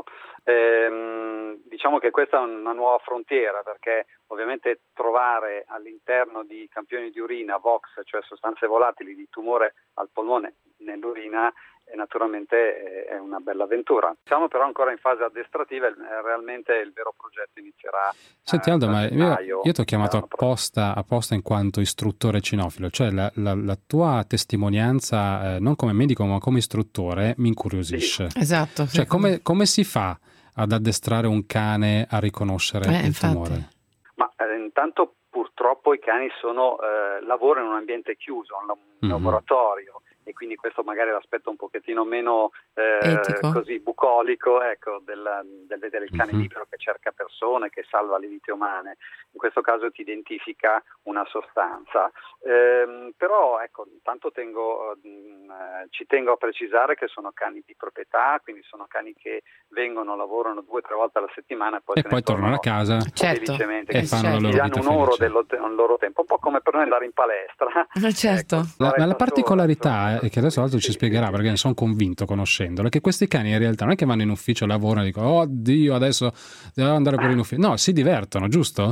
Ehm, diciamo che questa è una nuova frontiera, perché ovviamente trovare all'interno di campioni di urina V O X, cioè sostanze volatili di tumore al polmone nell'urina, è naturalmente è una bella avventura. Siamo però ancora in fase addestrativa e realmente il vero progetto inizierà. Senti Aldo, eh, ma gennaio, io, io ti ho chiamato apposta, apposta in quanto istruttore cinofilo, cioè la, la, la tua testimonianza eh, non come medico ma come istruttore mi incuriosisce. Sì. Esatto. Cioè come, come si fa ad addestrare un cane a riconoscere eh, il infatti. tumore? Ma eh, intanto purtroppo i cani sono eh, lavorano in un ambiente chiuso, un, un Mm-hmm. laboratorio, e quindi questo magari è l'aspetto un pochettino meno eh, così bucolico, ecco, del, del vedere il cane Mm-hmm. libero che cerca persone, che salva le vite umane. In questo caso ti identifica una sostanza. Ehm, però ecco, intanto tengo, mh, ci tengo a precisare che sono cani di proprietà, quindi sono cani che vengono, lavorano due o tre volte alla settimana e poi, E se poi ne tornano a casa Certo. felicemente, e che fanno la loro gli danno vita un oro felice. dello, un loro tempo, un po' come per noi andare in palestra. Eh, certo. Ecco, La, ma la da particolarità solo, è che adesso Aldo ci sì, spiegherà, sì, perché ne sono convinto conoscendolo, è che questi cani in realtà non è che vanno in ufficio, lavorano e dicono oddio adesso devo andare pure in ufficio, no, si divertono, giusto?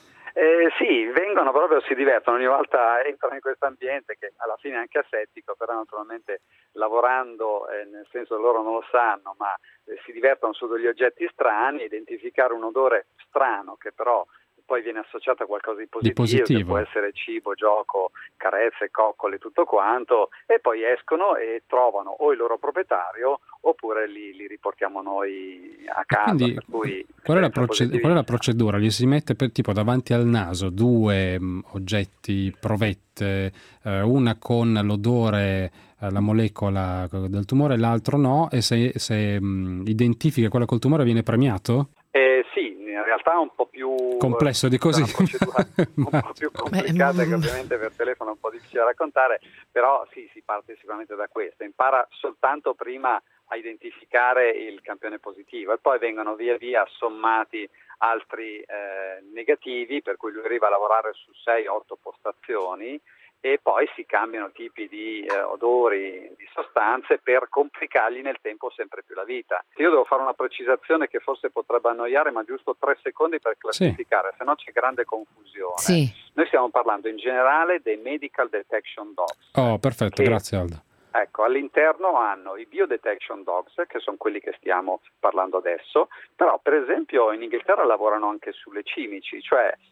Eh, sì, vengono proprio, si divertono, ogni volta entrano in questo ambiente che alla fine è anche asettico, però naturalmente lavorando, eh, nel senso loro non lo sanno, ma eh, si divertono su degli oggetti strani, identificare un odore strano che però poi viene associato a qualcosa di positivo, Di positivo. che può essere cibo, gioco, carezze, coccole, tutto quanto, e poi escono e trovano o il loro proprietario oppure li, li riportiamo noi a casa. Quindi per cui qual è, la esperienza proced- qual è la positivissima. procedura? Gli si mette per, tipo davanti al naso due mh, oggetti, provette, eh, una con l'odore, eh, la molecola del tumore e l'altro no, e se, se mh, identifica quella col tumore viene premiato? Eh, sì, in realtà è un po' più Complesso di così. Una procedura un po' più complicata che ovviamente per telefono è un po' difficile da raccontare, però sì, si parte sicuramente da questo. Impara soltanto prima a identificare il campione positivo e poi vengono via via sommati altri eh, negativi, per cui lui arriva a lavorare su sei otto postazioni e poi si cambiano tipi di eh, odori, di sostanze per complicargli nel tempo sempre più la vita. Io devo fare una precisazione che forse potrebbe annoiare, ma giusto tre secondi per classificare, sì. Se no c'è grande confusione. Sì. Noi stiamo parlando in generale dei Medical Detection Dogs. Oh, perfetto, che, grazie Aldo. Ecco, all'interno hanno i Biodetection Dogs, che sono quelli che stiamo parlando adesso, però per esempio in Inghilterra lavorano anche sulle cimici, cioè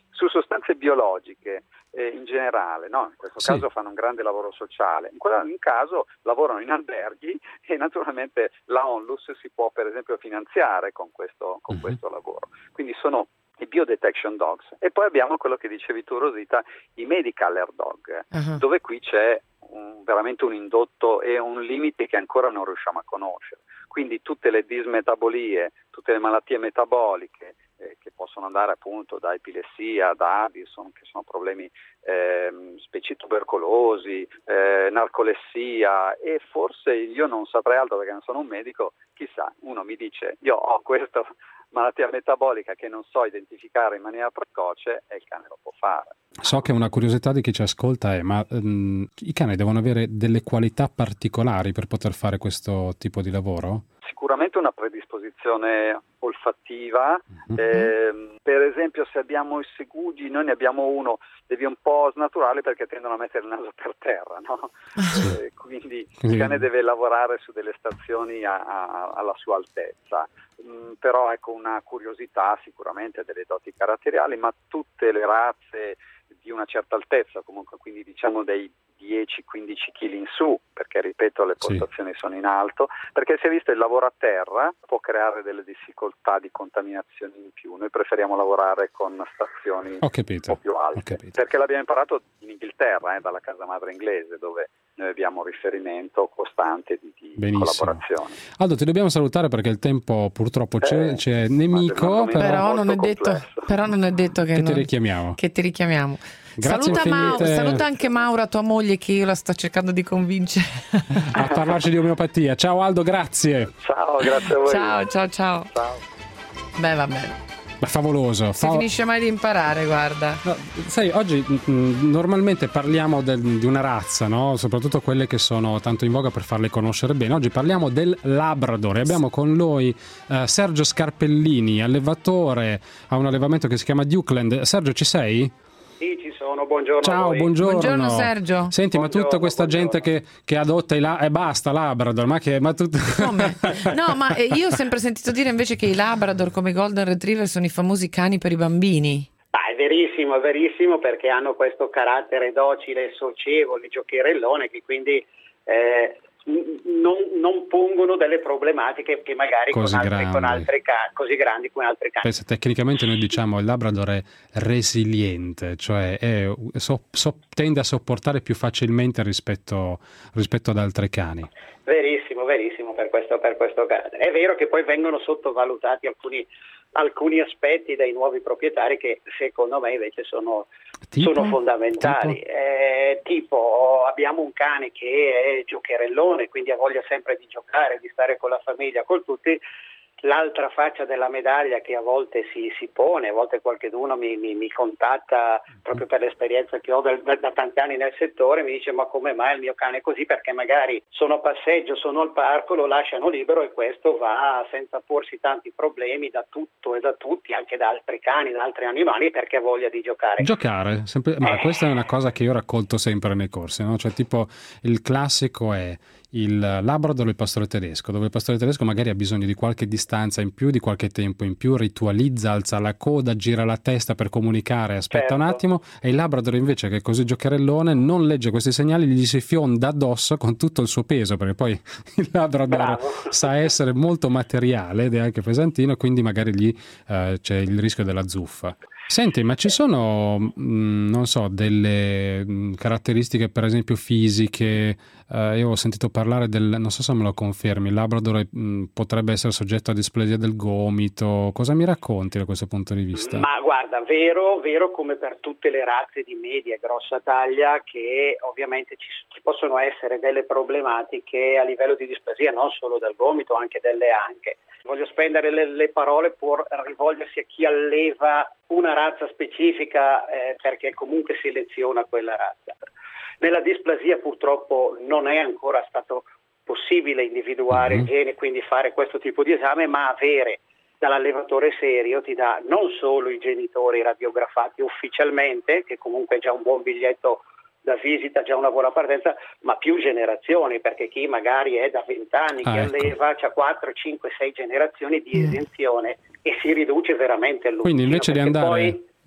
su sostanze biologiche eh, in generale, no? In questo sì. caso fanno un grande lavoro sociale, in quel caso lavorano in alberghi e naturalmente la Onlus si può per esempio finanziare con questo, con uh-huh. questo lavoro. Quindi sono i biodetection dogs. E poi abbiamo quello che dicevi tu, Rosita, i medical air dog, uh-huh. dove qui c'è un, veramente un indotto e un limite che ancora non riusciamo a conoscere. Quindi tutte le dismetabolie, tutte le malattie metaboliche eh, che possono andare appunto da epilessia, da Addison, che sono problemi eh, specie tubercolosi, eh, narcolessia, e forse io non saprei altro perché non sono un medico, chissà, uno mi dice io ho questa malattia metabolica che non so identificare in maniera precoce e il cane lo può fare. So che una curiosità di chi ci ascolta è, ma um, i cani devono avere delle qualità particolari per poter fare questo tipo di lavoro? Sicuramente una predisposizione olfattiva, mm-hmm. eh, per esempio se abbiamo i segugi, noi ne abbiamo uno, devi un po' snaturarli perché tendono a mettere il naso per terra, no? Sì. Eh, quindi Quindi... il cane deve lavorare su delle stazioni a, a, alla sua altezza. Mm, però ecco, una curiosità sicuramente delle doti caratteriali, ma tutte le razze di una certa altezza, comunque quindi diciamo dei dieci quindici chili in su, perché ripeto le postazioni sì. sono in alto, perché si è visto il lavoro a terra può creare delle difficoltà di contaminazione in più. Noi preferiamo lavorare con stazioni Ho capito. un po' più alte, perché l'abbiamo imparato in Inghilterra, eh, dalla casa madre inglese, dove noi abbiamo riferimento costante di, di collaborazione. Aldo, ti dobbiamo salutare perché il tempo purtroppo c'è, eh, c'è nemico, però, però, non è detto, però non è detto che, che non, ti richiamiamo. Che ti richiamiamo. Grazie Saluta, infinite. Mau, saluta anche Maura, tua moglie, che io la sto cercando di convincere a parlarci di omeopatia. Ciao Aldo, grazie. Ciao, grazie a voi. Ciao, ciao, ciao. Ciao. Beh, va bene. Ma favoloso. Si Fa... finisce mai di imparare, guarda. No, sai, oggi mh, normalmente parliamo del, di una razza, no? Soprattutto quelle che sono tanto in voga per farle conoscere bene. Oggi parliamo del Labrador e abbiamo con noi uh, Sergio Scarpellini, allevatore a un allevamento che si chiama Dukeland. Sergio, ci sei? Sì, ci sono, buongiorno. Ciao, buongiorno. Buongiorno Sergio. Senti, buongiorno, ma tutta questa buongiorno. gente che, che adotta i la- e basta Labrador, ma che ma tut- Come? No, ma io ho sempre sentito dire invece che i Labrador come i Golden Retriever sono i famosi cani per i bambini. Ah, è verissimo, è verissimo, perché hanno questo carattere docile, socievole, giocherellone, che quindi eh, non, non pongono delle problematiche che magari Così con altri, con grandi. altri cani, così grandi come altri cani. Pensa, tecnicamente noi diciamo il Labrador è resiliente, cioè è, so, so, tende a sopportare più facilmente rispetto, rispetto ad altri cani. Verissimo, verissimo per questo, per questo carattere. È vero che poi vengono sottovalutati alcuni, alcuni aspetti dai nuovi proprietari che secondo me invece sono, tipo? sono fondamentali. Tipo? Eh, tipo abbiamo un cane che è giocherellone, quindi ha voglia sempre di giocare, di stare con la famiglia, con tutti. L'altra faccia della medaglia che a volte si, si pone, a volte qualcuno mi, mi, mi contatta proprio per l'esperienza che ho da, da, da tanti anni nel settore, mi dice ma come mai il mio cane è così? Perché magari sono a passeggio, sono al parco, lo lasciano libero e questo va senza porsi tanti problemi da tutto e da tutti, anche da altri cani, da altri animali, perché ha voglia di giocare. Giocare, sempre, ma Eh. questa è una cosa che io raccolto sempre nei corsi, no? Cioè tipo il classico è il Labrador o il pastore tedesco, dove il pastore tedesco magari ha bisogno di qualche distanza in più, di qualche tempo in più, ritualizza, alza la coda, gira la testa per comunicare, aspetta Certo. un attimo, e il Labrador invece, che è così giocherellone, non legge questi segnali, gli si fionda addosso con tutto il suo peso, perché poi il Labrador Bravo. sa essere molto materiale ed è anche pesantino, quindi magari lì eh, c'è il rischio della zuffa. Senti, ma ci sono, mh, non so, delle mh, caratteristiche per esempio fisiche? Eh, io ho sentito parlare del, non so se me lo confermi, il Labrador è, mh, potrebbe essere soggetto a displasia del gomito. Cosa mi racconti da questo punto di vista? Ma guarda, vero, vero come per tutte le razze di media e grossa taglia, che ovviamente ci, ci possono essere delle problematiche a livello di displasia, non solo del gomito, anche delle anche. Voglio spendere le, le parole per rivolgersi a chi alleva una razza specifica, eh, perché comunque seleziona quella razza. Nella displasia purtroppo non è ancora stato possibile individuare Mm-hmm. il gene, quindi fare questo tipo di esame, ma avere dall'allevatore serio ti dà non solo i genitori radiografati ufficialmente, che comunque è già un buon biglietto da visita, già una buona partenza, ma più generazioni, perché chi magari è da vent'anni Ah, che ecco. alleva, c'ha quattro, cinque, sei generazioni di Mm. esenzione e si riduce veramente il Quindi lumicino, invece di perché andare poi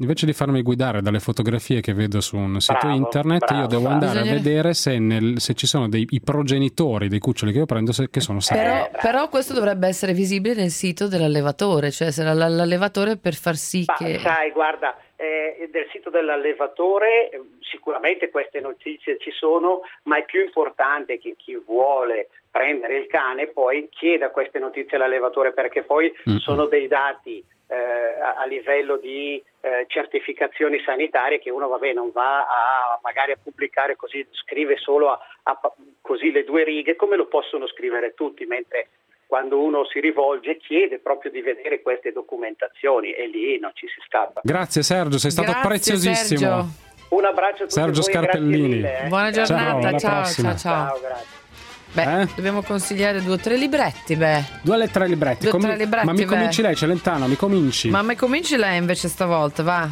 invece di farmi guidare dalle fotografie che vedo su un sito Bravo, internet, bravo, io devo bravo. andare Bisogna- a vedere se, nel, se ci sono dei i progenitori dei cuccioli che io prendo se, che sono sani. Però, però questo dovrebbe essere visibile nel sito dell'allevatore, cioè se la- l'allevatore per far sì Ma che... sai, guarda, eh, del sito dell'allevatore eh, sicuramente queste notizie ci sono, ma è più importante che chi vuole prendere il cane poi chieda queste notizie all'allevatore, perché poi Mm. sono dei dati eh, a, a livello di eh, certificazioni sanitarie che uno vabbè non va a magari a pubblicare così, scrive solo a, a pa- così le due righe come lo possono scrivere tutti, mentre quando uno si rivolge chiede proprio di vedere queste documentazioni e lì non ci si scappa. Grazie Sergio, sei stato Grazie, preziosissimo. Sergio. Un abbraccio a tutti Sergio voi, Scarpellini. grazie mille, eh. Buona Ciao, giornata, alla ciao, prossima. ciao, ciao. Ciao, grazie. Beh, Eh? dobbiamo consigliare due o tre libretti, beh. Due alle tre libretti. Due o Comi- tre libretti, ma mi beh. cominci lei, Celentano, mi cominci. Ma me cominci lei invece stavolta, va.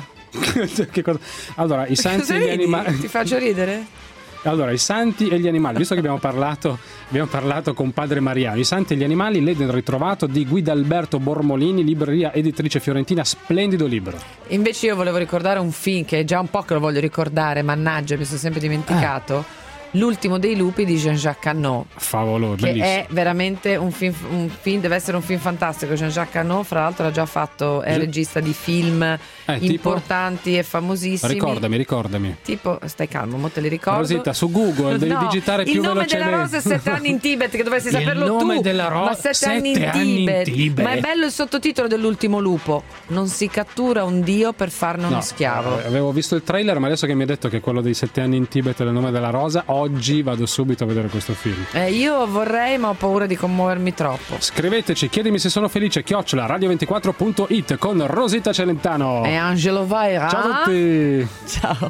Che cosa- Allora, i santi Cosa e gli ridi? animali. Ti faccio ridere? Allora, i santi e gli animali, visto che abbiamo parlato, abbiamo parlato con padre Mariano, i santi e gli animali, l'Eden ritrovato di Guidalberto Bormolini, libreria editrice fiorentina, splendido libro. Invece io volevo ricordare un film che è già un po' che lo voglio ricordare, mannaggia, mi sono sempre dimenticato. L'ultimo dei lupi di Jean-Jacques Hano, Favoloso, che bellissimo. è veramente un film, un film, deve essere un film fantastico. Jean-Jacques Hano, fra l'altro, ha già fatto, è Gi- regista di film Eh, tipo? importanti e famosissimi. Ricordami, ricordami. Tipo, stai calmo, mo te li ricordo. Rosita, su Google devi No, digitare più il nome velocemente. della rosa è Sette anni in Tibet, che dovresti Il saperlo nome tu. della ro- Ma Sette, Sette anni, in, anni in Tibet. Tibet. Ma è bello il sottotitolo dell'ultimo lupo. Non si cattura un dio per farne uno No, schiavo. eh, avevo visto il trailer, ma adesso che mi hai detto che è quello dei sette anni in Tibet è il nome della rosa, oggi vado subito a vedere questo film. Eh, io vorrei, ma ho paura di commuovermi troppo. Scriveteci, chiedimi se sono felice, chiocciola radio ventiquattro punto it con Rosita Celentano. E Angelo Vaira. Ciao a tutti. Ciao.